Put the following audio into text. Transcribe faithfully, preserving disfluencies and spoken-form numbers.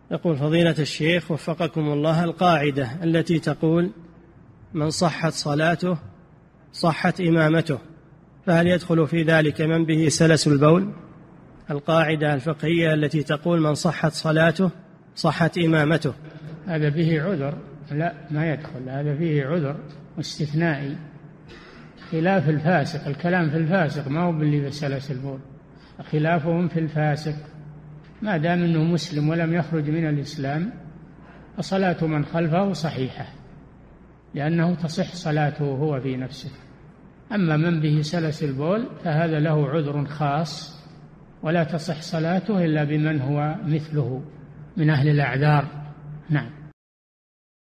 يقول فضيلة الشيخ وفقكم الله، القاعدة التي تقول من صحت صلاته صحت إمامته، فهل يدخل في ذلك من به سلس البول؟ القاعدة الفقهية التي تقول من صحت صلاته صحت إمامته. هذا به عذر، لا ما يدخل، هذا فيه عذر واستثنائي، خلاف الفاسق. الكلام في الفاسق ما هو باللي بسلس البول، خلافهم في الفاسق ما دام أنه مسلم ولم يخرج من الإسلام فصلاة من خلفه صحيحة، لأنه تصح صلاته هو في نفسه. أما من به سلس البول فهذا له عذر خاص ولا تصح صلاته إلا بمن هو مثله من أهل الأعذار. نعم.